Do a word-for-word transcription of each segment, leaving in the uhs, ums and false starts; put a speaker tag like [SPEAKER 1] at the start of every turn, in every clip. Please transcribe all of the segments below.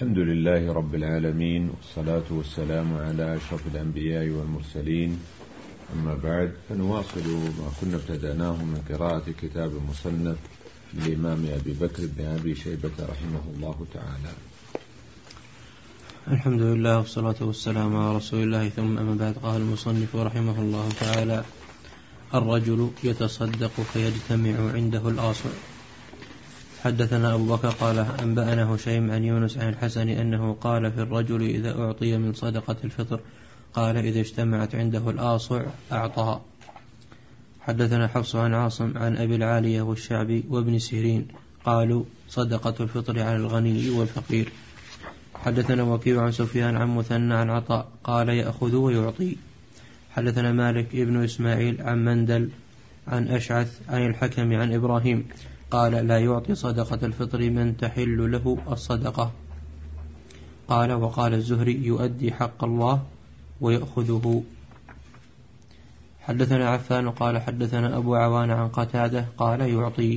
[SPEAKER 1] الحمد لله رب العالمين، والصلاة والسلام على أشرف الأنبياء والمرسلين. أما بعد، فنواصل ما كنا ابتدأناه من قراءة كتاب المصنف للإمام أبي بكر بن أبي شيبة رحمه الله تعالى.
[SPEAKER 2] الحمد لله والصلاة والسلام على رسول الله، ثم أما بعد. قال المصنف رحمه الله تعالى: الرجل يتصدق فيجتمع عنده الآصع. حدثنا أبو بكر قال أنبأنا هشيم عن يونس عن الحسن أنه قال في الرجل إذا أعطي من صدقة الفطر قال إذا اجتمعت عنده الآصع أعطاها. حدثنا حفص عن عاصم عن أبي العالية والشعبي وابن سيرين قالوا صدقة الفطر على الغني والفقير. حدثنا وكيع عن سفيان عن مثنى عن عطاء قال يأخذ ويعطي. حدثنا مالك ابن إسماعيل عن مندل عن أشعث عن الحكم عن إبراهيم قال لا يعطي صدقة الفطر من تحل له الصدقة. قال وقال الزهري يؤدي حق الله ويأخذه. حدثنا عفان قال حدثنا أبو عوان عن قتادة قال يعطي.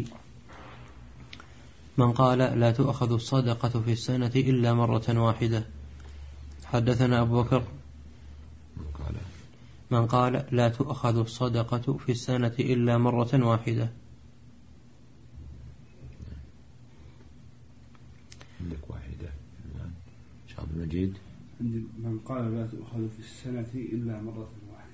[SPEAKER 2] من قال لا تؤخذ الصدقة في السنة إلا مرة واحدة. حدثنا أبو بكر من قال لا تؤخذ الصدقة في السنة إلا مرة واحدة.
[SPEAKER 1] عندك واحدة شعب المجيد.
[SPEAKER 3] من قال لا تؤخذ في السنة إلا مرة واحدة.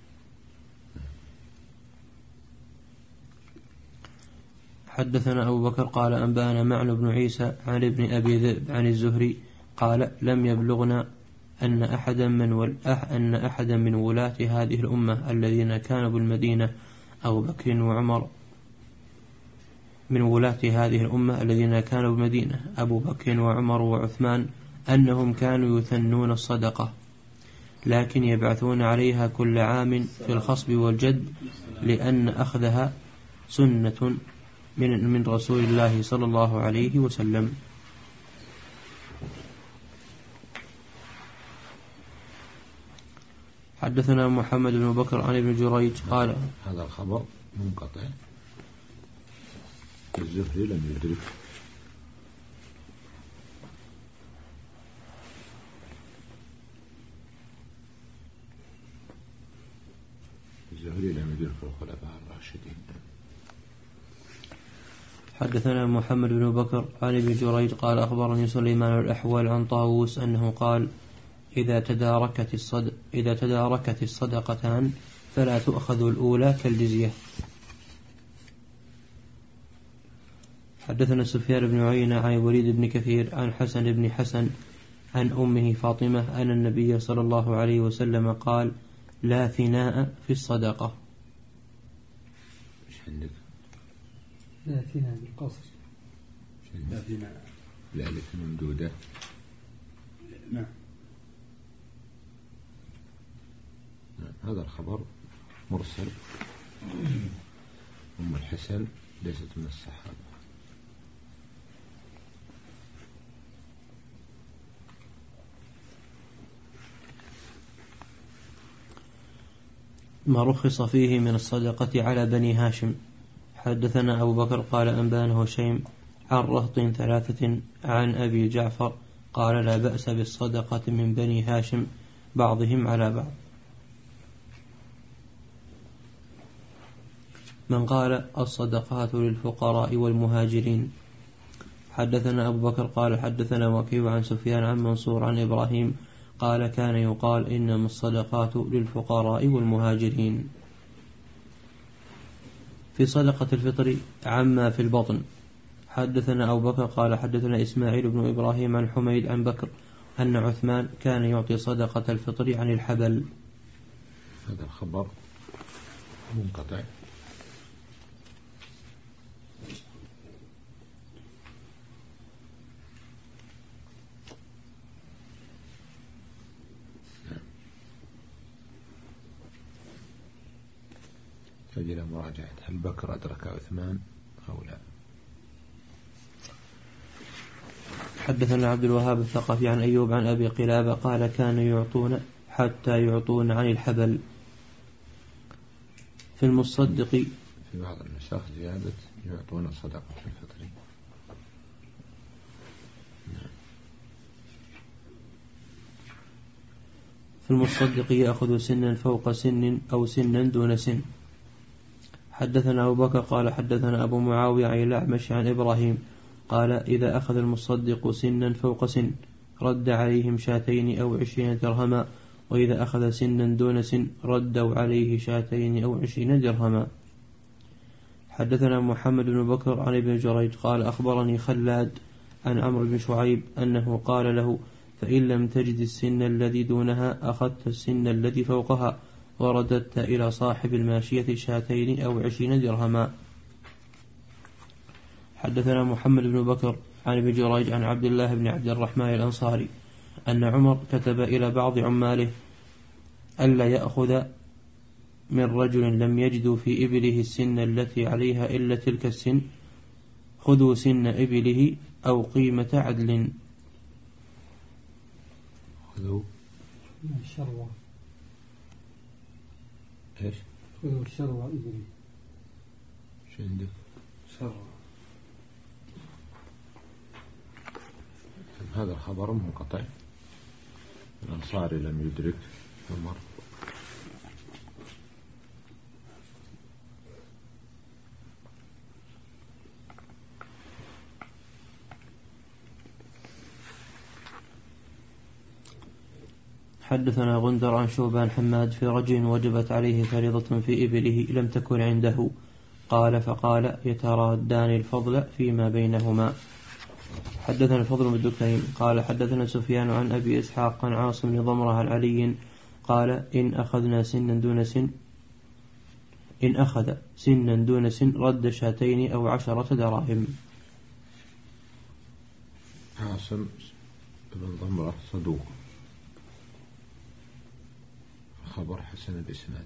[SPEAKER 2] حدثنا أبو بكر قال أنبأنا معن بن عيسى عن ابن أبي ذئب عن الزهري قال لم يبلغنا أن أحدا من ول... أن أحدا من ولاة هذه الأمة الذين كانوا بالمدينة أبو بكر وعمر من ولاة هذه الأمة الذين كانوا بالمدينة أبو بكر وعمر وعثمان أنهم كانوا يثنون الصدقة لكن يبعثون عليها كل عام في الخصب والجد لأن أخذها سنة من من رسول الله صلى الله عليه وسلم. حدثنا محمد بن بكر عن ابن جريج قال
[SPEAKER 1] هذا الخبر منقطع، الزهري لم يدرك. الزهري لم يدرك الخلفاء الراشدين.
[SPEAKER 2] حدثنا محمد بن بكر عن ابن جريج قال أخبرني سليمان الأحول عن طاووس أنه قال إذا تداركت الصدق إذا تداركت الصدقتان فلا تؤخذ الأولى كالجزية. حدثنا سفيان بن عيينة عن وليد بن كثير عن حسن بن حسن عن أمه فاطمة أن النبي صلى الله عليه وسلم قال لا ثناء في الصدقة.
[SPEAKER 1] مش عندك؟
[SPEAKER 3] لا ثناء بالقصر. لا ثناء
[SPEAKER 1] لا لك ممدودة.
[SPEAKER 3] نعم.
[SPEAKER 1] هذا الخبر مرسل. أم الحسن ليست من الصحابة.
[SPEAKER 2] ما رخص فيه من الصدقة على بني هاشم. حدثنا أبو بكر قال أنبأنا هشيم عن رهط ثلاثة عن أبي جعفر قال لا بأس بالصدقة من بني هاشم بعضهم على بعض. من قال الصدقات للفقراء والمهاجرين. حدثنا أبو بكر قال حدثنا وكيع عن سفيان عن منصور عن إبراهيم قال كان يقال إنما الصدقات للفقراء والمهاجرين. في صدقة الفطر عما في البطن. حدثنا أبو بكر قال حدثنا إسماعيل بن إبراهيم عن حميد عن بكر أن عثمان كان يعطي صدقة الفطر عن الحبل.
[SPEAKER 1] هذا الخبر منقطع. تجد مراجعة هل بكر أدرك عثمان أو لا.
[SPEAKER 2] حدثنا عبد الوهاب الثقفي عن أيوب عن أبي قلابة قال كانوا يعطون حتى يعطون عن الحبل. في المصدق
[SPEAKER 1] في بعض النسخ زيادة يعطون صدقة الفطر.
[SPEAKER 2] في المصدق يأخذ سنا فوق سن أو سنا دون سن. حدثنا أبو بكر قال حدثنا أبو معاوية عن الأعمش عن إبراهيم قال إذا أخذ المصدق سنا فوق سن رد عليهم شاتين أو عشرين درهما، وإذا أخذ سنا دون سن ردوا عليه شاتين أو عشرين درهما. حدثنا محمد بن بكر عن ابن جريج قال أخبرني خلاد عن عمرو بن شعيب أنه قال له فإن لم تجد السن الذي دونها أخذت السن الذي فوقها ورددت إلى صاحب الماشية شاتين أو عشرين درهما. حدثنا محمد بن بكر عن ابن جريج عن عبد الله بن عبد الرحمن الأنصاري أن عمر كتب إلى بعض عماله ألا يأخذ من رجل لم يجدوا في إبله السن التي عليها إلا تلك السن، خذوا سن إبله أو قيمة عدل.
[SPEAKER 1] خذوا
[SPEAKER 4] الشروة
[SPEAKER 1] إيش؟
[SPEAKER 4] خذوا الشروة إبله.
[SPEAKER 1] شو عندك؟
[SPEAKER 3] شروة.
[SPEAKER 1] هذا الخبر منقطع، الأنصاري لم يدرك عمر.
[SPEAKER 2] حدثنا غندر عن شوبان حماد في رجل وجبت عليه فريضة في إبله لم تكن عنده، قال فقال يترادان الفضل فيما بينهما. حدثنا الفضل بن دكين قال حدثنا سفيان عن أبي إسحاق عن عاصم بن ضمرة عن علي قال إن أخذنا سنا دون سن إن أخذ سنا دون سن رد شاتين أو عشرة دراهم.
[SPEAKER 1] عاصم بن ضمرة صدوق، خبر حسن الإسناد.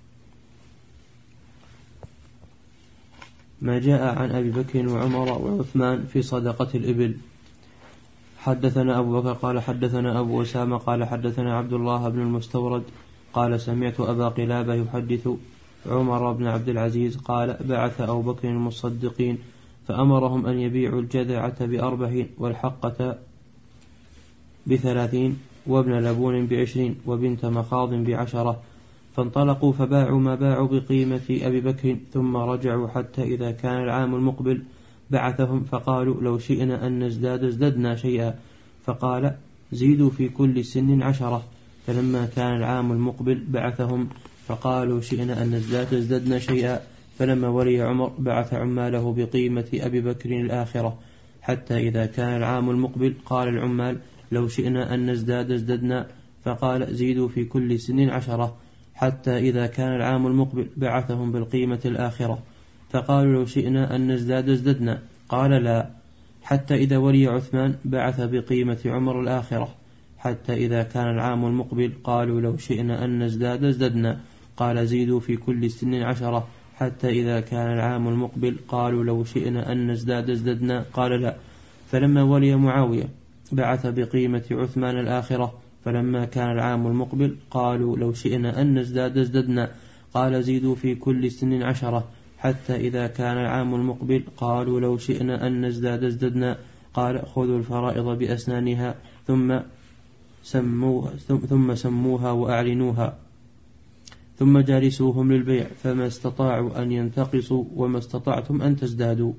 [SPEAKER 2] ما جاء عن أبي بكر وعمر وعثمان في صدقة الإبل. حدثنا أبو بكر قال حدثنا أبو أسامة قال حدثنا عبد الله بن المستورد قال سمعت أبا قلابة يحدث عمر بن عبد العزيز قال بعث أبو بكر المصدقين فأمرهم أن يبيعوا الجذعة بأربعين والحقة بثلاثين وابن لبون بعشرين وبنت مخاض بعشرة، فانطلقوا فباعوا ما باعوا بقيمة أبي بكر، ثم رجعوا حتى إذا كان العام المقبل بعثهم فقالوا لو شئنا أن نزداد ازددنا شيئا، فقال زيدوا في كل سن عشرة، فلما كان العام المقبل بعثهم فقالوا شئنا أن نزداد ازددنا شيئا، فلما ولي عمر بعث عماله بقيمة أبي بكر الآخرة، حتى إذا كان العام المقبل قال العمال لو شئنا أن نزداد ازددنا، فقال زيدوا في كل سن عشرة، حتى إذا كان العام المقبل بعثهم بالقيمة الآخرة، فقالوا لو شئنا أن نزداد ازددنا، قال لا، حتى إذا ولي عثمان بعث بقيمة عمر الآخرة، حتى إذا كان العام المقبل قالوا لو شئنا أن نزداد ازددنا، قال زيدوا في كل سن عشرة، حتى إذا كان العام المقبل قالوا لو شئنا أن نزداد ازددنا، قال لا، فلما ولي معاوية بعث بقيمة عثمان الآخرة، فلما كان العام المقبل قالوا لو شئنا أن نزداد ازددنا، قال زيدوا في كل سن عشرة، حتى إذا كان العام المقبل قالوا لو شئنا أن نزداد ازددنا، قال خذوا الفرائض بأسنانها ثم سموها, ثم سموها وأعلنوها، ثم جالسوهم للبيع، فما استطاعوا أن ينتقصوا وما استطعتم أن تزدادوا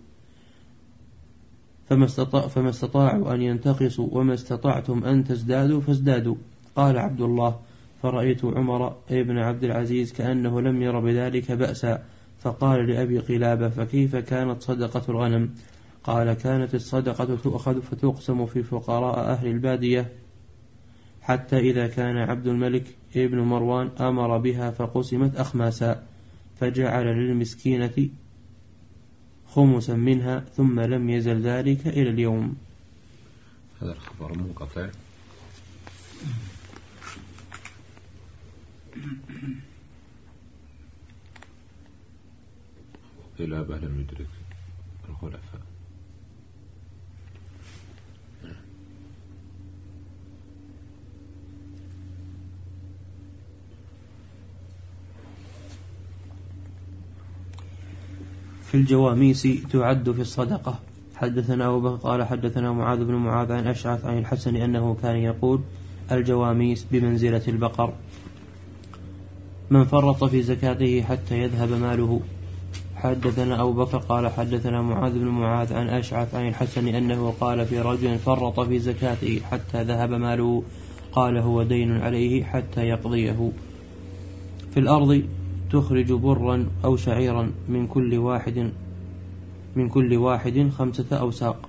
[SPEAKER 2] فما, استطاع فما استطاعوا أن ينتقصوا وما استطعتم أن تزدادوا فازدادوا. قال عبد الله فرأيت عمر ابن عبد العزيز كأنه لم ير بذلك بأسا، فقال لأبي قلابة فكيف كانت صدقة الغنم؟ قال كانت الصدقة تؤخذ فتقسم في فقراء أهل البادية، حتى إذا كان عبد الملك ابن مروان أمر بها فقسمت أخماسا، فجعل للمسكينة خمسا منها، ثم لم يزل ذلك إلى اليوم.
[SPEAKER 1] هذا الخبر منقطع. قلابة لم يدرك الخلفاء.
[SPEAKER 2] في الجواميس تعد في الصدقة. حدثنا أبو بكر قال حدثنا معاذ بن معاذ عن أشعث عن الحسن أنه كان يقول الجواميس بمنزلة البقر. من فرط في زكاته حتى يذهب ماله. حدثنا أبو بكر قال حدثنا معاذ بن معاذ عن أشعث عن الحسن أنه قال في رجل فرط في زكاته حتى ذهب ماله، قال هو دين عليه حتى يقضيه. في الأرض تخرج برا أو شعيرا من كل واحد من كل واحد خمسة أوساق.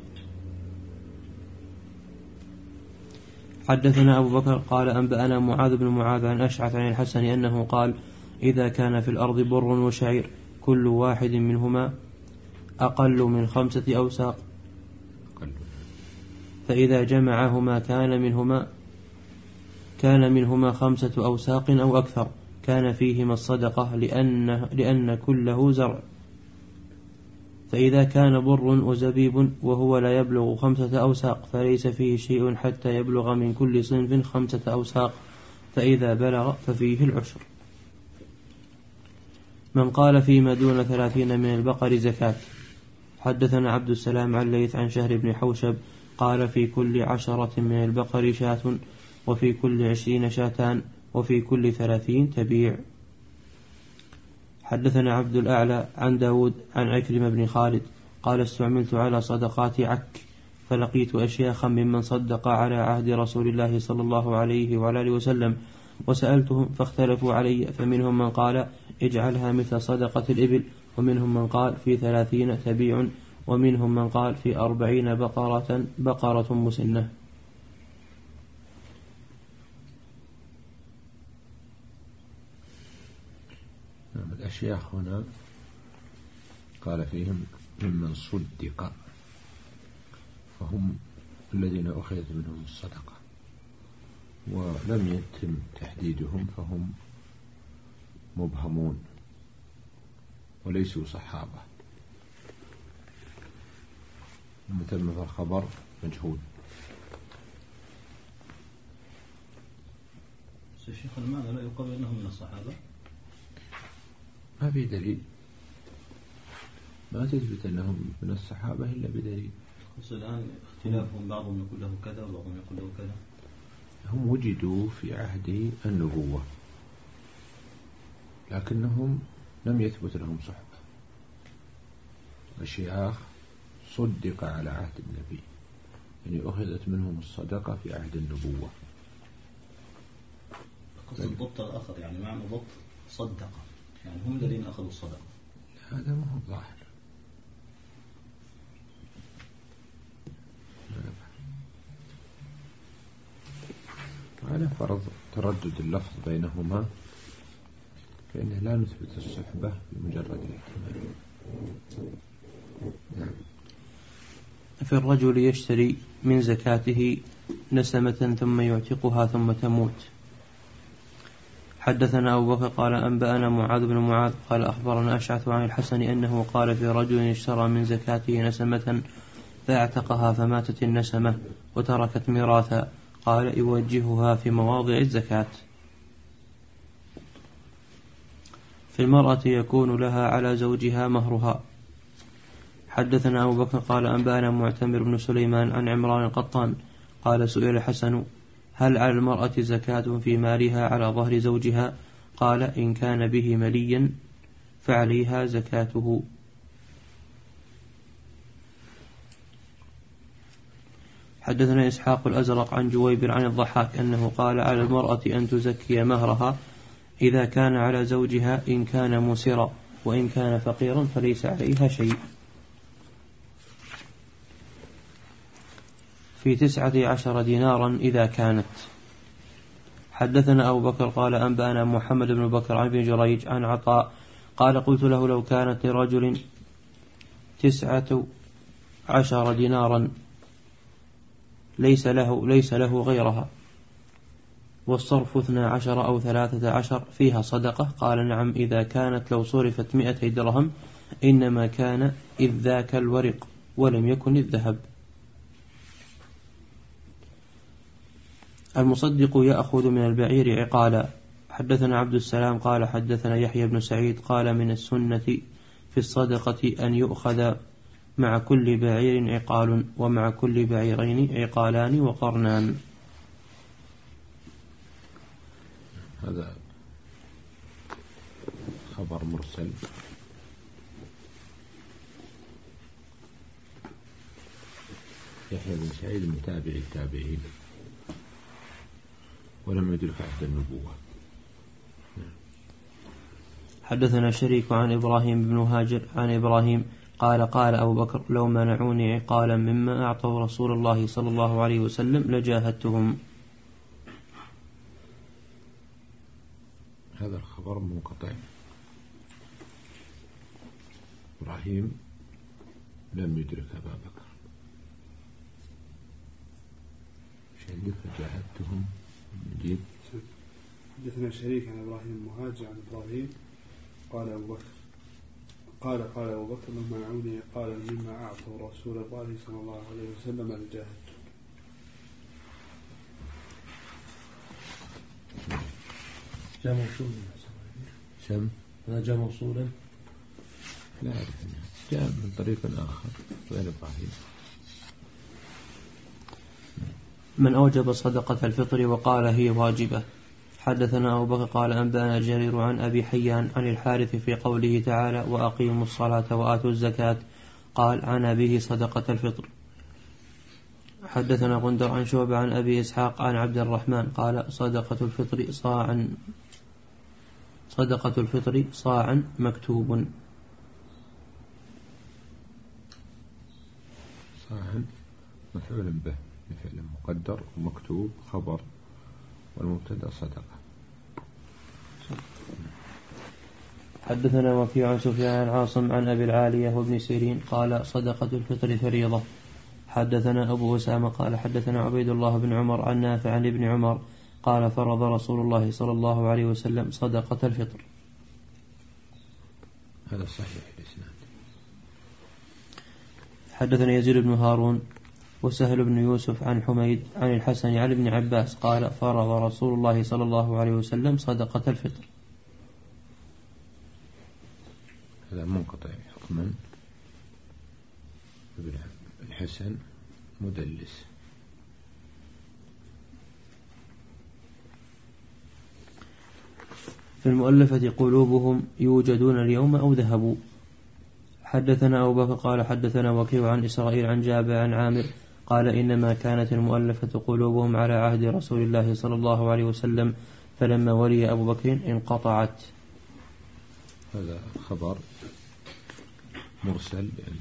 [SPEAKER 2] حدثنا أبو بكر قال أنبأنا معاذ بن معاذ عن أشعث عن الحسن أنه قال إذا كان في الأرض بر وشعير كل واحد منهما أقل من خمسة أوساق فإذا جمعهما كان منهما كان منهما خمسة أوساق أو أكثر كان فيهما الصدقة لأن, لأن كله زرع. فإذا كان بر وزبيب وهو لا يبلغ خمسة أوساق فليس فيه شيء حتى يبلغ من كل صنف خمسة أوساق، فإذا بلغ ففيه العشر. من قال فيما دون ثلاثين من البقر زكاة. حدثنا عبد السلام عن ليث عن شهر بن حوشب قال في كل عشرة من البقر شاة، وفي كل عشرين شاتان، وفي كل ثلاثين تبيع. حدثنا عبد الأعلى عن داود عن عكرمة بن خالد قال استعملت على صدقات عك فلقيت أشياخا ممن صدق على عهد رسول الله صلى الله عليه وعلى آله وسلم وسألتهم فاختلفوا علي، فمنهم من قال اجعلها مثل صدقة الإبل، ومنهم من قال في ثلاثين تبيع، ومنهم من قال في أربعين بقرة بقرة مسنة.
[SPEAKER 1] الأشياخ هنا قال فيهم ممن صدق، فهم الذين أخذت منهم الصدقة ولم يتم تحديدهم، فهم مبهمون وليسوا صحابة، متم في الخبر مجهول.
[SPEAKER 5] الشيخ المعنى لا يقال أنهم من الصحابة؟
[SPEAKER 1] ما في دليل، ما تثبت أنهم من الصحابة إلا بدليل.
[SPEAKER 5] بس الآن اختلافهم بعضهم يقول له كذا وبعضهم يقول له كذا.
[SPEAKER 1] هم وجدوا في عهد النبوة لكنهم لم يثبت لهم صحبة. الشياخ صدق على عهد النبي، يعني أخذت منهم الصدقة في عهد النبوة.
[SPEAKER 5] قصد الضبط الآخر، يعني معنى ضبط صدقة، يعني هم الذين أخذوا الصدقة.
[SPEAKER 1] هذا ما هو ظاهر. على فرض تردد اللفظ بينهما فإنه لا نثبت الصحبة بمجرد الاحتمال.
[SPEAKER 2] في الرجل يشتري من زكاته نسمة ثم يعتقها ثم تموت. حدثنا أبو بكر قال أنبأنا معاذ بن معاذ قال أخبرنا أشعث عن الحسن أنه قال في رجل اشترى من زكاته نسمة فاعتقها فماتت النسمة وتركت ميراثا، قال يوجهها في مواضع الزكاة. في المرأة يكون لها على زوجها مهرها. حدثنا أبو بكر قال أنبأنا معتمر بن سليمان عن عمران القطان قال سئل الحسن هل على المرأة زكاة في مالها على ظهر زوجها؟ قال إن كان به مليا فعليها زكاته. حدثنا إسحاق الأزرق عن جويبر عن الضحاك أنه قال على المرأة أن تزكي مهرها إذا كان على زوجها إن كان مسرا، وإن كان فقيرا فليس عليها شيء. في تسعة عشر دينارا إذا كانت. حدثنا أبو بكر قال أنبأنا محمد بن بكر عن ابن جريج عن عطاء قال قلت له لو كانت لرجل تسعة عشر دينارا ليس له, ليس له غيرها والصرف اثنى عشر أو ثلاثة عشر فيها صدقة؟ قال نعم إذا كانت لو صرفت مئتي درهم إنما كان إذ ذاك الورق ولم يكن الذهب. المصدق يأخذ من البعير عقالا. حدثنا عبد السلام قال حدثنا يحيى بن سعيد قال من السنة في الصدقة أن يؤخذ مع كل بعير عقال ومع كل بعيرين عقالان وقرنان.
[SPEAKER 1] هذا خبر مرسل. يحيى بن سعيد من تابعي التابعين ولم يدرك عهد النبوة.
[SPEAKER 2] حدثنا شريك عن إبراهيم بن هاجر عن إبراهيم قال قال أبو بكر لو منعوني عقالا مما أعطوا رسول الله صلى الله عليه وسلم لجاهدتهم.
[SPEAKER 1] هذا الخبر منقطع. إبراهيم لم يدرك أبا بكر، شهد فجاهدتهم. نجيب.
[SPEAKER 3] حدثنا شريك عن إبراهيم مهاجر عن إبراهيم قال أبو بكر قال قال أبو بكر لما منعوني قال مما أعطوا رسول الله صلى الله عليه وسلم لجاهدت.
[SPEAKER 6] جاء موصولا.
[SPEAKER 1] سم
[SPEAKER 6] هذا جاء موصولا.
[SPEAKER 1] لا أعرف، جاء من طريق آخر غير إبراهيم.
[SPEAKER 2] من أوجب صدقة الفطر وقال هي واجبة. حدثنا أبو بكر قال أنبأنا جرير عن أبي حيان عن الحارث في قوله تعالى وأقيموا الصلاة وآتوا الزكاة قال عن أبيه صدقة الفطر. حدثنا غندر عن شعبة عن أبي إسحاق عن عبد الرحمن قال صدقة الفطر صاعا صدقة الفطر صاعا مكتوب.
[SPEAKER 1] صاعا مفعول به بفعل مقدر ومكتوب خبر والمبتدأ صدقة.
[SPEAKER 2] حدثنا وكيع عن سفيان عن عاصم عن أبي العالية وابن سيرين قال صدقة الفطر فريضة. حدثنا أبو أسامة قال حدثنا عبيد الله بن عمر عن نافع عن ابن عمر قال فرض رسول الله صلى الله عليه وسلم صدقة الفطر.
[SPEAKER 1] هذا صحيح الإسناد.
[SPEAKER 2] حدثنا يزيد بن هارون وسهل بن يوسف عن حميد عن الحسن عن ابن عباس قال فرض رسول الله صلى الله عليه وسلم صدقة الفطر.
[SPEAKER 1] هذا منقطع حكما. الحسن مدلس.
[SPEAKER 2] في المؤلفة قلوبهم يوجدون اليوم أو ذهبوا. حدثنا أبو بكر قال حدثنا وكيع عن إسرائيل عن جابر عن عامر قال إنما كانت المؤلفة قلوبهم على عهد رسول الله صلى الله عليه وسلم فلما ولي أبو بكر انقطعت.
[SPEAKER 1] هذا خبر مرسل لأن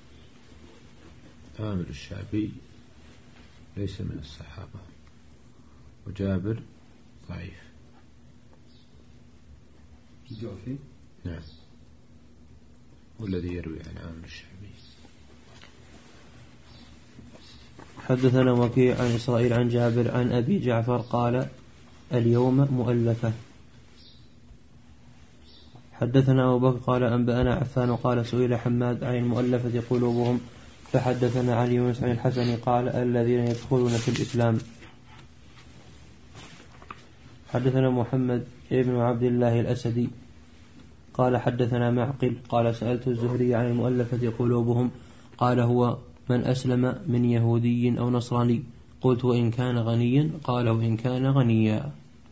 [SPEAKER 1] عامر الشعبي ليس من الصحابة وجابر ضعيف.
[SPEAKER 5] جعفي
[SPEAKER 1] نعم والذي يروي عن عامر الشعبي.
[SPEAKER 2] حدثنا وكيع عن إسرائيل عن جابر عن أبي جعفر قال اليوم مؤلفة. حدثنا أبو بكر قال أنبأنا عفان قال سئل حماد عن المؤلفة قلوبهم فحدثنا عن يونس عن الحسن قال الذين يدخلون في الإسلام. حدثنا محمد ابن عبد الله الأسدي قال حدثنا معقل قال سألت الزهري عن المؤلفة قلوبهم قال هو من أسلم من يهودي أو نصراني. قلت وإن كان غنيا قال وإن كان غنيا.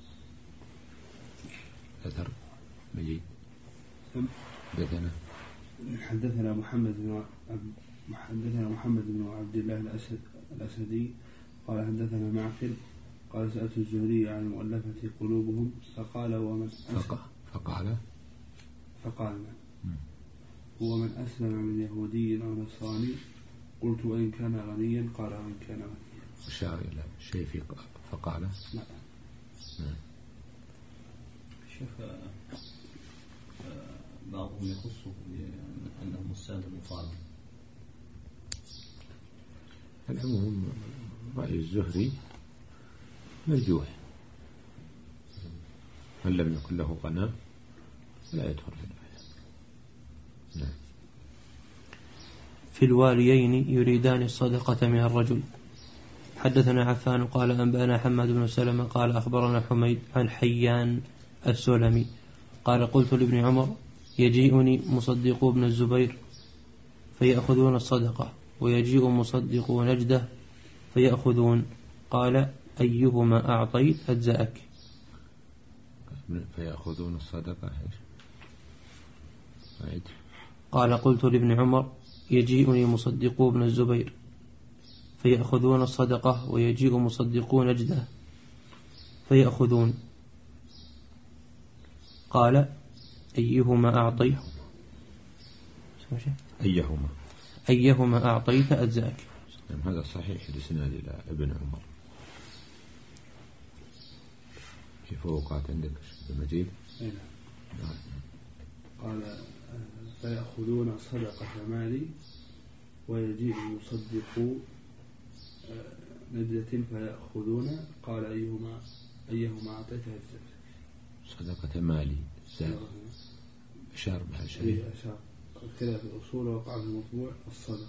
[SPEAKER 1] أثر مجيد. حدثنا
[SPEAKER 3] حدثنا محمد بن حدثنا محمد بن عبد الله الأسد الأسدي قال حدثنا معقل قال سألت الزهري عن المؤلفة قلوبهم فقال ومن أسلم
[SPEAKER 1] فقال
[SPEAKER 3] فقال هو من أسلم من يهودي أو نصراني. قلت وإن كان غنيا قال وإن كان غنيا.
[SPEAKER 1] أشار إلى شيء في فقال
[SPEAKER 3] لا.
[SPEAKER 5] شيخ بعضهم يخصه بأنهم السادة المطالب.
[SPEAKER 1] العموم رأي الزهري مرجوح. من لم يكن له غنى لا يدخل في الآية. نعم.
[SPEAKER 2] في الواليين يريدان الصدقة من الرجل. حدثنا عفان قال أنبأنا حماد بن سلمة قال أخبرنا حميد عن حيان السلمي قال قلت لابن عمر يجيئني مصدق ابن الزبير فيأخذون الصدقة ويجيء مصدق نجدة فيأخذون قال أيهما أعطيت أجزأك.
[SPEAKER 1] فيأخذون الصدقة. عيد.
[SPEAKER 2] قال قلت لابن عمر يجيئني مصدقو ابن الزبير فيأخذون الصدقة ويجيء مصدقو نجدة فيأخذون. قال أيهما أعطيت
[SPEAKER 1] أيهما
[SPEAKER 2] أيهما أعطيت أجزاك.
[SPEAKER 1] هذا صحيح الإسناد إلى ابن عمر. في فروقات عندك المجيد؟
[SPEAKER 3] نعم. قال فيأخذون صدقة مالي ويجيء مصدق نجدة فيأخذون. قال أيهما أيهما أعطيت أجزاك.
[SPEAKER 1] صدقة مالي أشار بها شيء.
[SPEAKER 3] أشار كذا في الأصول وقع في المطبوع الصدقة.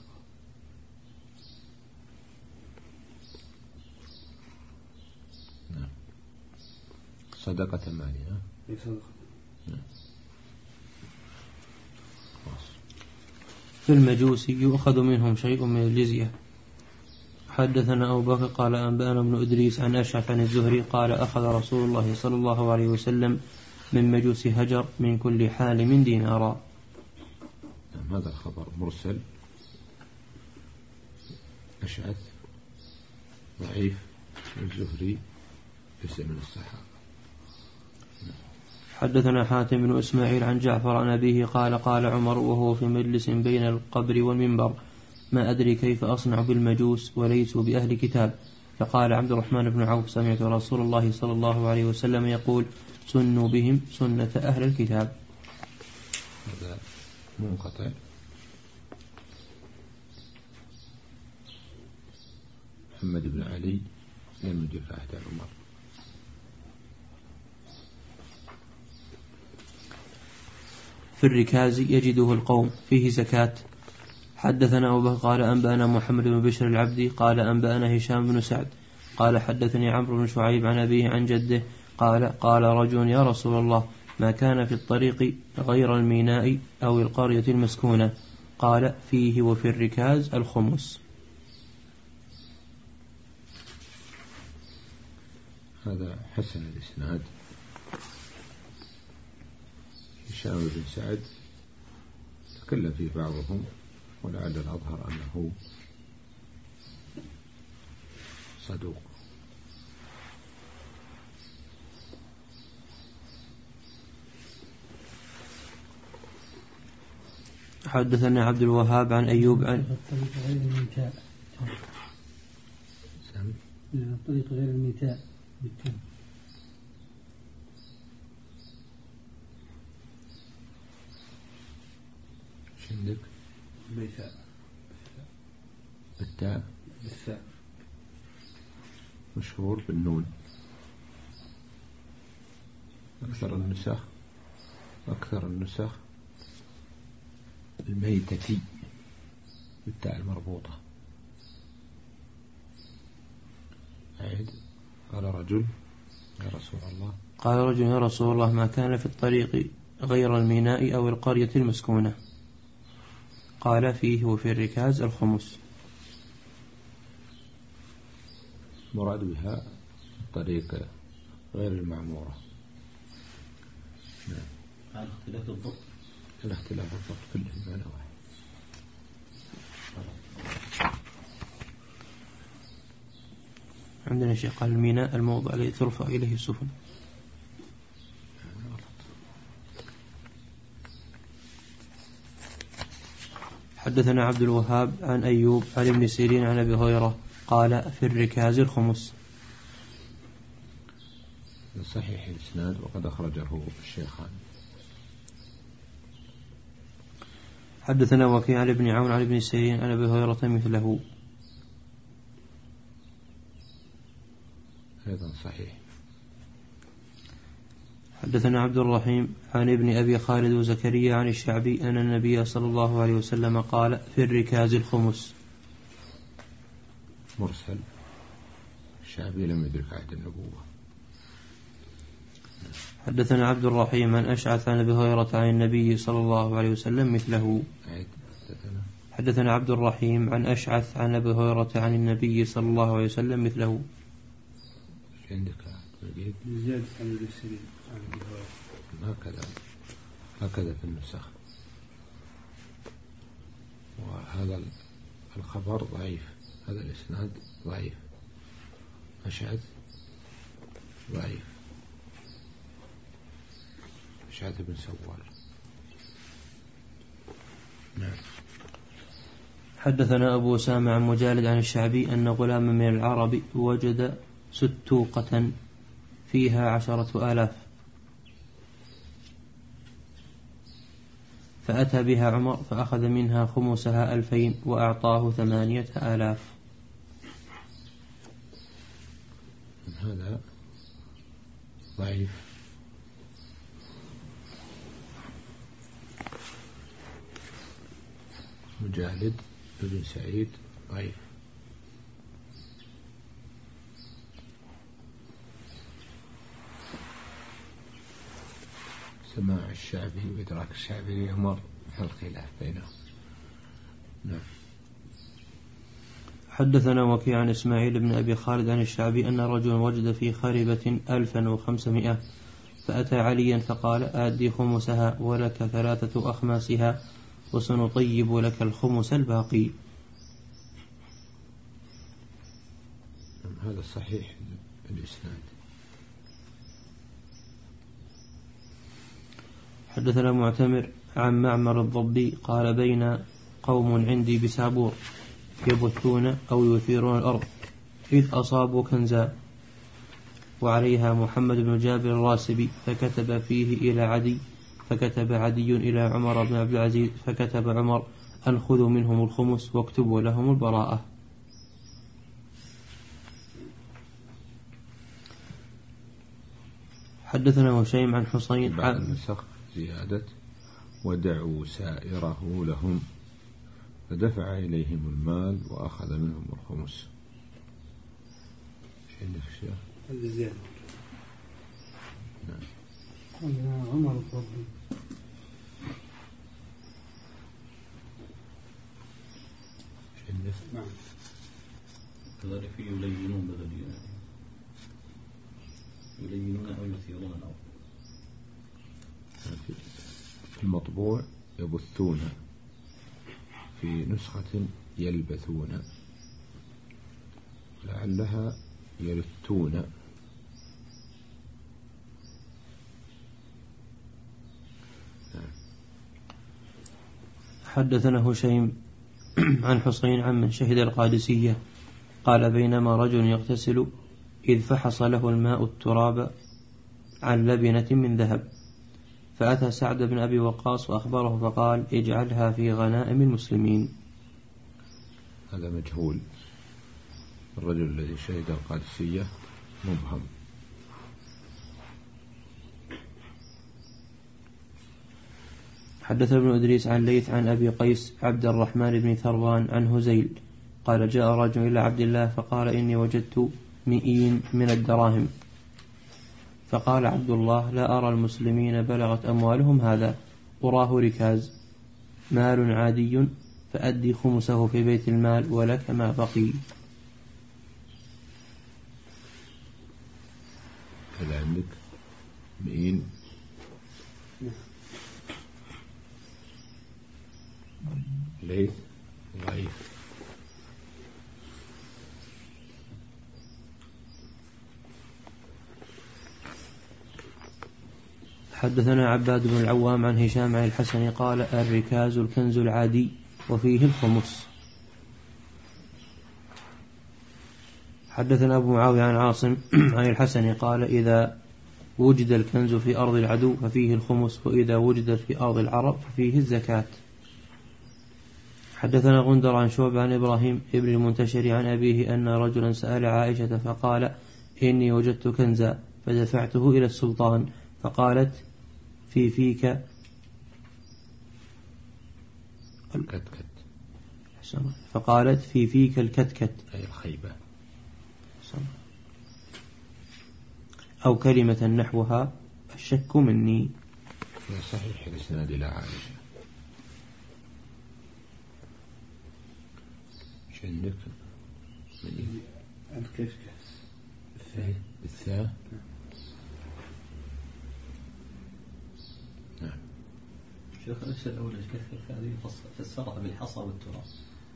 [SPEAKER 1] نعم. صدقة مالي. ها؟
[SPEAKER 3] أي صدقة.
[SPEAKER 1] نعم.
[SPEAKER 2] في المجوس يؤخذ منهم شيء من الجزية. حدثنا أبو بكر قال أنبأنا ابن إدريس عن أشعث عن الزهري قال أخذ رسول الله صلى الله عليه وسلم من مجوس هجر من كل حالم دينارا.
[SPEAKER 1] هذا الخبر مرسل أشعث ضعيف الزهري ليس من الصحابة.
[SPEAKER 2] حدثنا حاتم بن إسماعيل عن جعفر عن أبيه قال قال عمر وهو في مجلس بين القبر والمنبر ما أدري كيف أصنع بالمجوس وليسوا بأهل كتاب. فقال عبد الرحمن بن عوف سمعت رسول الله صلى الله عليه وسلم يقول سنوا بهم سنة أهل الكتاب.
[SPEAKER 1] هذا منقطع. محمد بن علي لم يدرك عهد عمر.
[SPEAKER 2] في الركاز يجده القوم فيه زكاة. حدثنا أبو بكر قال أنبأنا محمد بن بشر العبدي قال أنبأنا هشام بن سعد قال حدثني عمرو بن شعيب عن أبيه عن جده قال قال رجل يا رسول الله ما كان في الطريق غير الميناء أو القرية المسكونة. قال فيه وفي الركاز الخمس.
[SPEAKER 1] هذا حسن الإسناد. هشام بن سعد تكلم فيه بعضهم ولعل الأظهر أنه صدوق.
[SPEAKER 2] حدثنا عبد الوهاب عن أيوب عن
[SPEAKER 4] الطريق غير الميتاء. الطريق غير الميتاء بالتم.
[SPEAKER 1] عندك
[SPEAKER 3] ميتاء
[SPEAKER 1] بالتاء
[SPEAKER 3] بالثاء
[SPEAKER 1] مشهور بالنون. أكثر النسخ أكثر النسخ الميتتي بالتاء المربوطة. عيد. قال رجل يا رسول الله
[SPEAKER 2] قال رجل يا رسول الله ما كان في الطريق غير الميناء أو القرية المسكونة. قال فيه وفي الركاز الخمس.
[SPEAKER 1] مراد بها الطريق غير المعمورة.
[SPEAKER 5] نعم. هذا اختلاف الضبط.
[SPEAKER 1] الاختلاف الضبط كله معنى واحد.
[SPEAKER 2] عندنا شيء قال الميناء الموضع الذي ترفع إليه السفن. حدثنا عبد الوهاب عن أيوب عن ابن سيرين عن أبي هريرة قال في الركاز الخمس.
[SPEAKER 1] صحيح الإسناد وقد أخرجه الشيخان.
[SPEAKER 2] حدثنا وكيع عن ابن عون عن ابن سيرين عن أبي هريرة مثله.
[SPEAKER 1] أيضا صحيح.
[SPEAKER 2] حدثنا عبد الرحيم عن ابن أبي خالد وزكريا عن الشعبي أن النبي صلى الله عليه وسلم قال في الركاز الخمس.
[SPEAKER 1] مرسل. الشعبي لم يدرك عهد النبوة.
[SPEAKER 2] حدثنا عبد الرحيم عن أشعث عن أبي هريرة عن النبي صلى الله عليه وسلم مثله. حدثنا عبد الرحيم عن أشعث عن أبي هريرة عن النبي صلى الله عليه وسلم مثله.
[SPEAKER 1] عندك
[SPEAKER 3] زيادة عن السرير
[SPEAKER 1] هكذا هكذا في النسخ. وهذا الخبر ضعيف، هذا الإسناد ضعيف. أشعث ضعيف، أشعث بن سوار. نعم.
[SPEAKER 2] حدثنا أبو أسامة عن مجالد عن الشعبي أن غلاما من العرب وجد ستوقة فيها عشرة آلاف فأتى بها عمر فأخذ منها خمسها ألفين وأعطاه ثمانية آلاف.
[SPEAKER 1] هذا ضعيف. مجالد بن سعيد ضعيف. سماع الشعبي وإدراك الشعبي لعمر محل خلاف بينهم. نعم.
[SPEAKER 2] حدثنا وكيع عن إسماعيل بن أبي خالد عن الشعبي أن رجلا وجد في خربة ألفا وخمسمائة فأتى عليا فقال آدي خمسها ولك ثلاثة أخماسها وسنطيب لك الخمس الباقي.
[SPEAKER 1] هذا صحيح الإسناد.
[SPEAKER 2] حدثنا معتمر عن معمر الضبي قال بين قوم عندي بسابور يبثون أو يثيرون الأرض إذ أصابوا كنزا وعليها محمد بن جابر الراسبي فكتب فيه إلى عدي فكتب عدي إلى عمر بن عبد العزيز فكتب عمر أن خذوا منهم الخمس واكتبوا لهم البراءة. حدثنا هشيم عن حسين
[SPEAKER 1] بعد النسخ زيادة ودعوا سائره لهم فدفع إليهم المال وأخذ منهم الخمس. شيء نخشى
[SPEAKER 3] هذا زيادة.
[SPEAKER 4] نعم. عمر الضبي.
[SPEAKER 1] شيء نخشى.
[SPEAKER 3] نعم.
[SPEAKER 5] كذلك يلينون بدل يلينون أو يثيرون أو
[SPEAKER 1] في المطبوع يبثون، في نسخة يلبثون، لعلها يلتون.
[SPEAKER 2] حدثنا هشيم عن حسين عن من شهد القادسية قال بينما رجل يغتسل إذ فحص له الماء التراب عن لبنة من ذهب فأتى سعد بن أبي وقاص وأخبره فقال اجعلها في غنائم المسلمين.
[SPEAKER 1] هذا مجهول. الرجل الذي شهد القادسية مبهم.
[SPEAKER 2] حدث ابن إدريس عن ليث عن أبي قيس عبد الرحمن بن ثروان عن هزيل قال جاء رجل إلى عبد الله فقال إني وجدت مئين من الدراهم فقال عبد الله لا أرى المسلمين بلغت أموالهم هذا أراه ركاز مال عادي فأدي خمسه في بيت المال ولك ما بقي.
[SPEAKER 1] هذا عندك مئين. ليث ضعيف.
[SPEAKER 2] حدثنا عباد بن العوام عن هشام عن الحسن قال الركاز الكنز العادي وفيه الخمس. حدثنا أبو معاوية عن عاصم عن الحسن قال إذا وجد الكنز في أرض العدو ففيه الخمس وإذا وجد في أرض العرب ففيه الزكاة. حدثنا غندر عن شعبة عن إبراهيم ابن المنتشر عن أبيه أن رجلا سأل عائشة فقال إني وجدت كنزا فدفعته إلى السلطان فقالت في فيك
[SPEAKER 1] الكتكت
[SPEAKER 2] فقالت في فيك الكتكت
[SPEAKER 1] أي الخيبة
[SPEAKER 2] أو كلمة نحوها الشك مني.
[SPEAKER 1] صحيح الإسناد إلى عائشة. شندك
[SPEAKER 3] الكشكش
[SPEAKER 1] بالثاء
[SPEAKER 5] شيخ الأشياء الأولى كثر هذه فسرها بالحصى والتراب.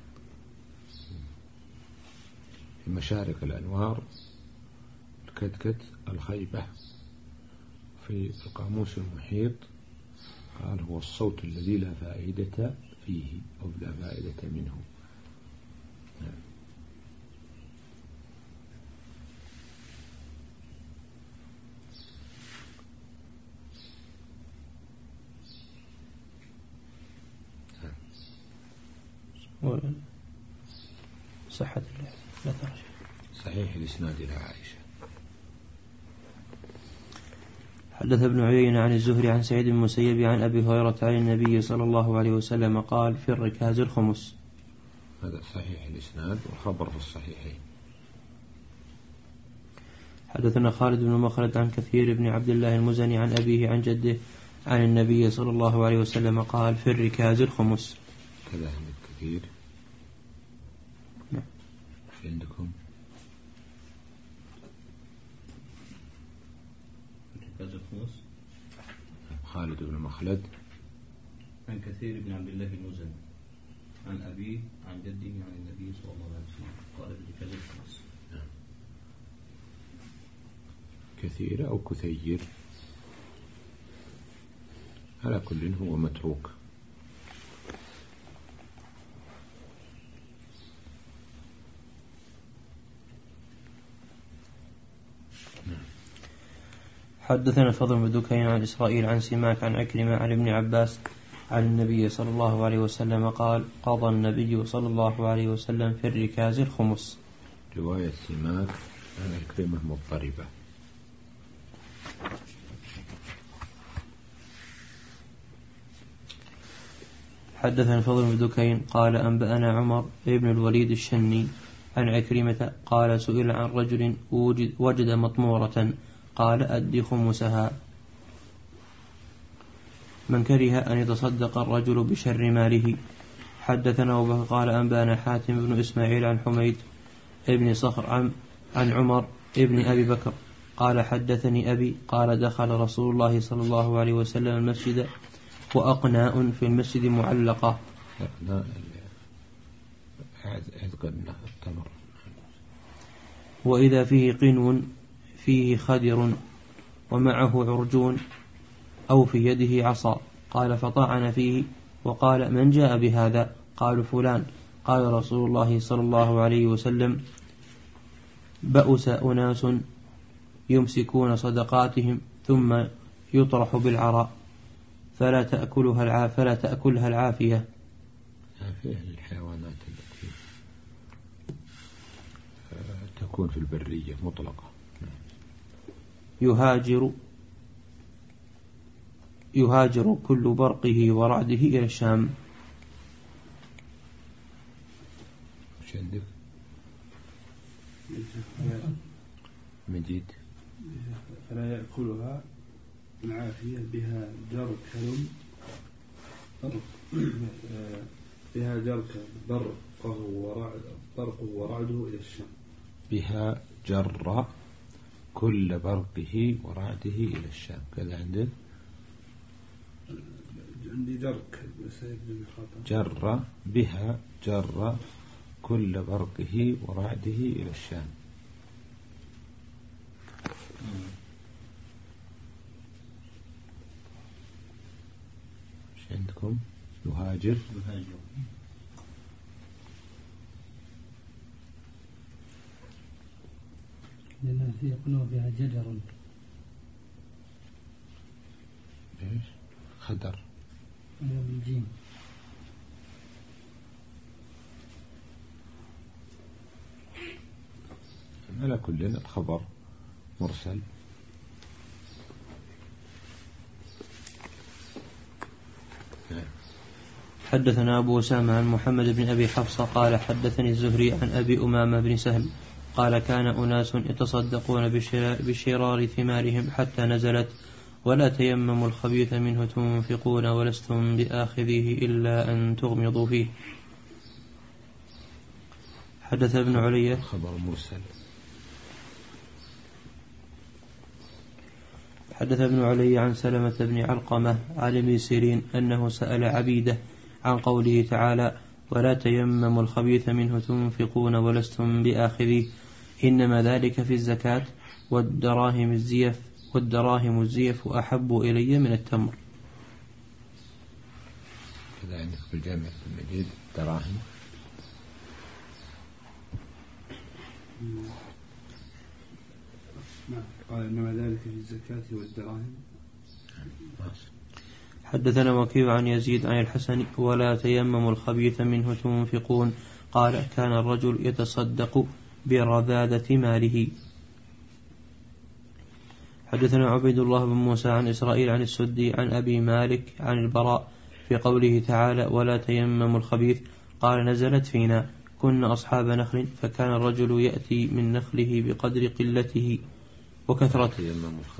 [SPEAKER 1] في مشارق الأنوار الكتكت الخيبة. في القاموس المحيط قال هو الصوت الذي لا فائدة فيه أو لا فائدة منه.
[SPEAKER 2] صحة لا ترجع
[SPEAKER 1] صحيح الإسناد إلى عائشة.
[SPEAKER 2] حدث ابن عيينة عن الزهري عن سعيد بن المسيب عن أبي هريرة عن النبي صلى الله عليه وسلم قال في الركاز الخمس.
[SPEAKER 1] هذا صحيح الإسناد والخبر في الصحيحين.
[SPEAKER 2] حدثنا خالد بن مخلد عن كثير بن عبد الله المزني عن أبيه عن جده عن النبي صلى الله عليه وسلم قال في الركاز الخمس.
[SPEAKER 1] كذا عندك كثير.
[SPEAKER 2] نعم.
[SPEAKER 1] في عندكم
[SPEAKER 5] الركاز الخمس
[SPEAKER 1] خالد بن مخلد
[SPEAKER 5] عن كثير بن عبد الله المزني عن أبيه عن جده عن النبي صلى الله عليه وسلم قال في الركاز الخمس.
[SPEAKER 1] كثير أو كثير على كل هو متروك.
[SPEAKER 2] حدثنا فضل بن دكين عن إسرائيل عن سماك عن عكرمة عن ابن عباس عن النبي صلى الله عليه وسلم قال قضى النبي صلى الله عليه وسلم في الركاز الخمس.
[SPEAKER 1] رواية سماك عن عكرمة مضطربة.
[SPEAKER 2] حدثنا فضل بن دكين قال أنبأنا عمر ابن الوليد الشني عن عكرمة قال سئل عن رجل وجد, وجد مطمورة قال أد خمسها. من كره أن يتصدق الرجل بشر ماله. حدثنا قال أنبأنا حاتم بن إسماعيل عن حميد ابن صخر عن, عن عمر ابن أبي بكر قال حدثني أبي قال دخل رسول الله صلى الله عليه وسلم المسجد وأقناء في المسجد معلقة. وإذا فيه قنو فيه خدر ومعه عرجون أو في يده عصا. قال فطعن فيه وقال من جاء بهذا؟ قالوا فلان. قال رسول الله صلى الله عليه وسلم بأس أناس يمسكون صدقاتهم ثم يطرح بالعراء فلا تأكلها العافية فلا تأكلها العافية.
[SPEAKER 1] عافية للحيوانات التي تكون في البرية مطلقة.
[SPEAKER 2] يهاجر يهاجر كل برقه ورعده إلى الشام.
[SPEAKER 1] وش عندك؟ مجيد.
[SPEAKER 3] فلا يأكلها العافية بها جركل بها جركل برقه ورعد برقه ورعده إلى الشام.
[SPEAKER 1] بها جر كل برقه ورعده إلى الشام. كذا عندك؟
[SPEAKER 3] عندي جرك
[SPEAKER 1] جر بها جر كل برقه ورعده إلى الشام. ايش عندكم؟ يهاجر
[SPEAKER 5] يهاجر
[SPEAKER 4] لأن في قلوبها جدر.
[SPEAKER 1] ايش؟ خدر.
[SPEAKER 4] الجيم.
[SPEAKER 1] على كل الخبر مرسل.
[SPEAKER 2] حدثنا أبو أسامة عن محمد بن أبي حفصة قال حدثني الزهري عن أبي أمامة بن سهل قال كان أناس يتصدقون بشرار ثمارهم حتى نزلت ولا تيمموا الخبيث منه تنفقون ولستم بآخذيه إلا أن تغمضوا فيه. حدث ابن علي
[SPEAKER 1] خبر مرسل.
[SPEAKER 2] حدث ابن علي عن سلمة بن علقمة عن ابن سيرين أنه سأل عبيدة عن قوله تعالى ولا تيمموا الخبيث منه تنفقون ولستم بآخذيه إنما ذلك في الزكاة والدراهم الزيف والدراهم الزيف أحب إلي من التمر.
[SPEAKER 1] كذا عندك في الجامع المجيد دراهم.
[SPEAKER 3] قال إنما ذلك في الزكاة والدراهم.
[SPEAKER 2] حدثنا وكيع عن يزيد عن الحسن ولا تيمموا الخبيث منه تنفقون قال كان الرجل يتصدق برذاذة ماله. حدثنا عبيد الله بن موسى عن إسرائيل عن السدي عن أبي مالك عن البراء في قوله تعالى ولا تيمموا الخبيث قال نزلت فينا كنا أصحاب نخل فكان الرجل يأتي من نخله بقدر قلته وكثرته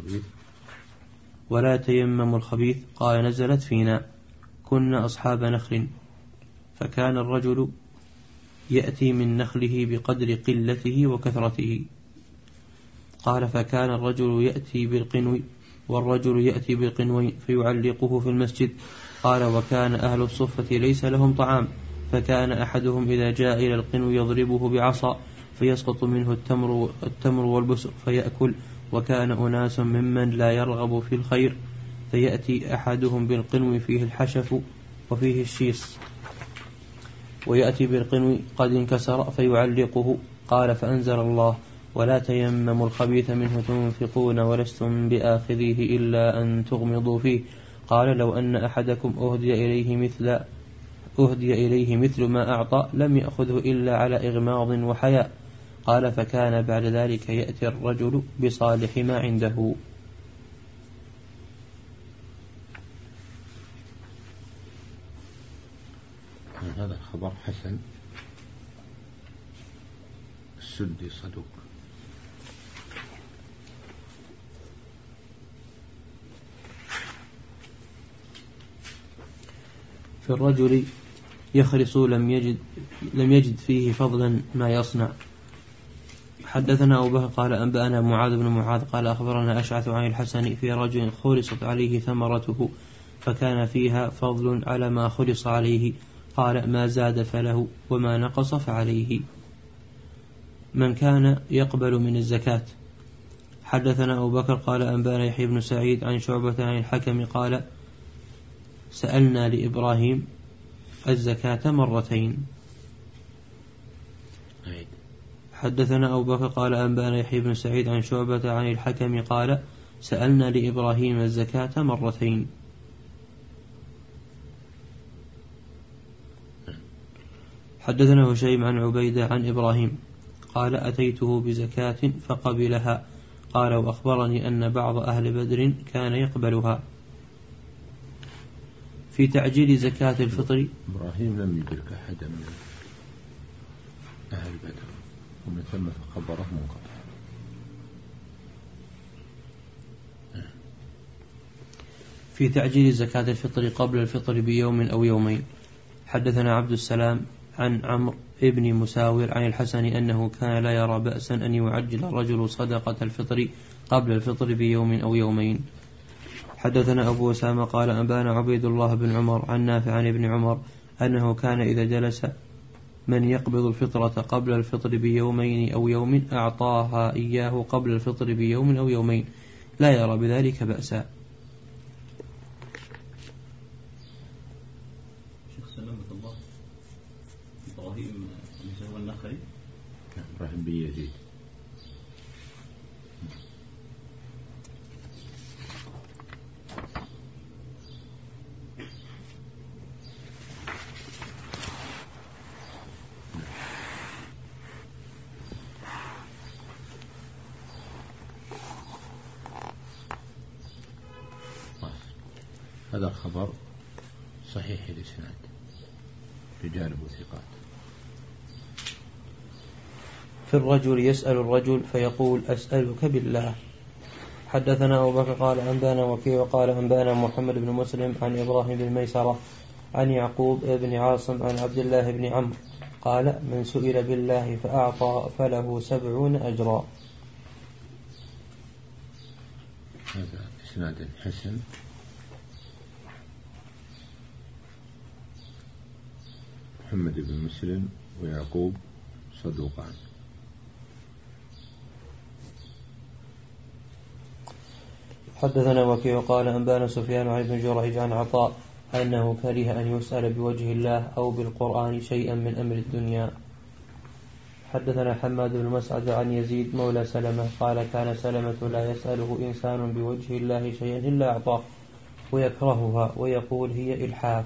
[SPEAKER 2] ولا تيمموا الخبيث قال نزلت فينا كنا أصحاب نخل فكان الرجل يأتي من نخله بقدر قلته وكثرته قال فكان الرجل يأتي بالقنو والرجل يأتي بالقنوين فيعلقه في المسجد قال وكان أهل الصفة ليس لهم طعام فكان أحدهم إذا جاء إلى القنو يضربه بعصا فيسقط منه التمر, التمر والبسر فيأكل وكان أناس ممن لا يرغب في الخير فيأتي أحدهم بالقنو فيه الحشف وفيه الشيص ويأتي بالقنو قد انكسر فيعلقه قال فأنزل الله ولا تيمموا الخبيث منه تنفقون ولستم بآخذيه إلا أن تغمضوا فيه قال لو أن أحدكم أهدي إليه مثل أهدي إليه مثل ما أعطى لم يأخذه إلا على إغماض وحياء قال فكان بعد ذلك يأتي الرجل بصالح ما عنده.
[SPEAKER 1] هذا خبر حسن. السدي صدوق.
[SPEAKER 2] في الرجل يخرص لم يجد لم يجد فيه فضلا ما يصنع. حدثنا أبو بكر قال أنبأنا معاذ بن معاذ قال أخبرنا أشعث عن الحسن في رجل خرصت عليه ثمرته فكان فيها فضل على ما خرص عليه قال ما زاد فله وما نقص فعليه. من كان يقبل من الزكاة. حدثنا أبو بكر قال أنبأنا يحيى بن سعيد عن شعبة عن الحكم قال سألنا لإبراهيم الزكاة مرتين. حدثنا أبو بكر قال أنبأنا يحيى بن سعيد عن شعبة عن الحكم قال سألنا لإبراهيم الزكاة مرتين. حدثنا هشيم عن عبيدة عن إبراهيم قال أتيته بزكاة فقبلها قال وأخبرني أن بعض أهل بدر كان يقبلها. في تعجيل زكاة الفطر.
[SPEAKER 1] إبراهيم لم يدرك أحدا من أهل بدر ومن ثم فخبره منقطع.
[SPEAKER 2] في تعجيل زكاة الفطر قبل الفطر بيوم أو يومين. حدثنا عبد السلام عن عمرو ابن مساور عن الحسن أنه كان لا يرى بأسا أن يعجل الرجل صدقة الفطر قبل الفطر بيوم أو يومين. حدثنا أبو أسامة قال أنبانا عبيد الله بن عمر عن نافع عن ابن عمر أنه كان إذا جلس من يقبض الفطرة قبل الفطر بيومين أو يوم أعطاها إياه قبل الفطر بيوم أو يومين لا يرى بذلك بأسا.
[SPEAKER 5] شيخ سلامة الله إبراهيم هو النخعي.
[SPEAKER 1] إبراهيم بن يزيد. هذا الخبر صحيح الإسناد رجاله ثقات.
[SPEAKER 2] في الرجل يسأل الرجل فيقول أسألك بالله. حدثنا أبو بكر قال أنبانا وكيع قال أنبانا محمد بن مسلم عن إبراهيم بن ميسرة عن يعقوب بن عاصم عن عبد الله بن عمرو قال من سئل بالله فأعطى فله سبعون أجرا.
[SPEAKER 1] هذا إسناد حسن. محمد بن مسلم ويعقوب صدوقان.
[SPEAKER 2] حدثنا وكيع قال أنبانا سفيان عن ابن جريج عن عطاء أنه كره أن يسأل بوجه الله أو بالقرآن شيئا من أمر الدنيا. حدثنا حماد بن مسعد عن يزيد مولى سلمة قال كان سلمة لا يسأله إنسان بوجه الله شيئا إلا أعطاه ويكرهها ويقول هي إلحاف.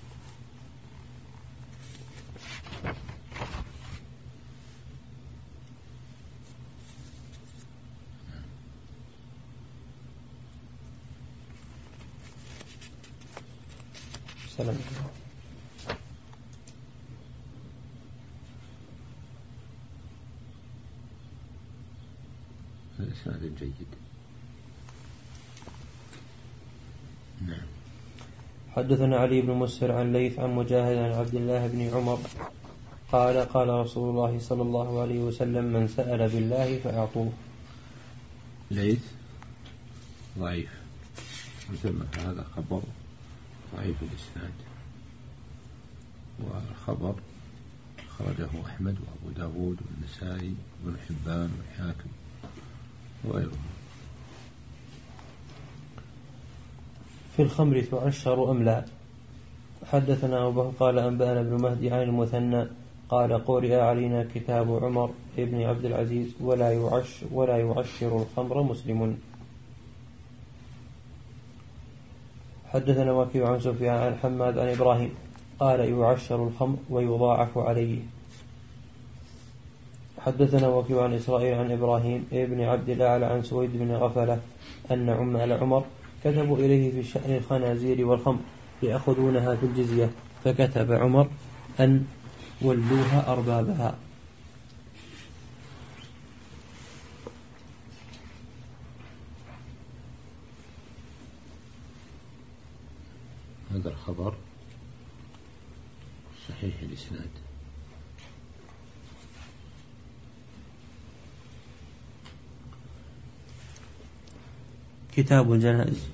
[SPEAKER 2] سلام.
[SPEAKER 1] الإسناد جيد. نعم.
[SPEAKER 2] حدثنا علي بن مسهر عن ليث عن مجاهد عن عبد الله بن عمر قال قال رسول الله صلى الله عليه وسلم من سأل بالله فأعطوه.
[SPEAKER 1] ليث ضعيف مثل هذا خبر ضعيف الإسناد، والخبر خرجه أحمد وأبو داود والنسائي وابن حبان والحاكم وغيرهم.
[SPEAKER 2] في الخمر تعشر أم لا؟ حدثنا أبو بكر قال أنبأنا ابن مهدي عن المثنى قال قرئ علينا كتاب عمر ابن عبد العزيز ولا يعش ولا يعشر الخمر مسلم. حدثنا وكيع عن سفيان عن حماد عن إبراهيم قال يعشر الخمر ويضاعف عليه. حدثنا وكيع عن إسرائيل عن إبراهيم ابن عبد الأعلى عن سويد بن غفلة أن عمال عمر كتبوا إليه في شأن الخنازير والخمر يأخذونها في الجزية، فكتب عمر أن ولوها أربابها.
[SPEAKER 1] هذا الخبر صحيح الإسناد.
[SPEAKER 2] كتاب الجنائز.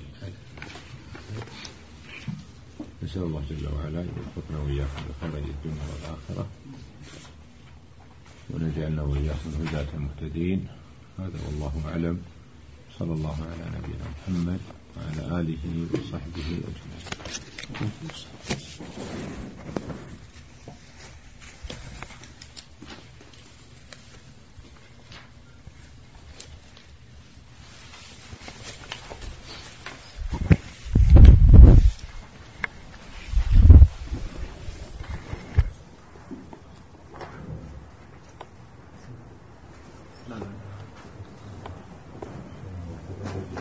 [SPEAKER 1] نسأل الله جل وعلا يوفقنا وإياكم لخير الدنيا والآخرة، ونجعلنا وإياكم هداة المهتدين. هذا والله أعلم. صلى الله على نبينا محمد وعلى آله وصحبه أجمعين.
[SPEAKER 3] لا لا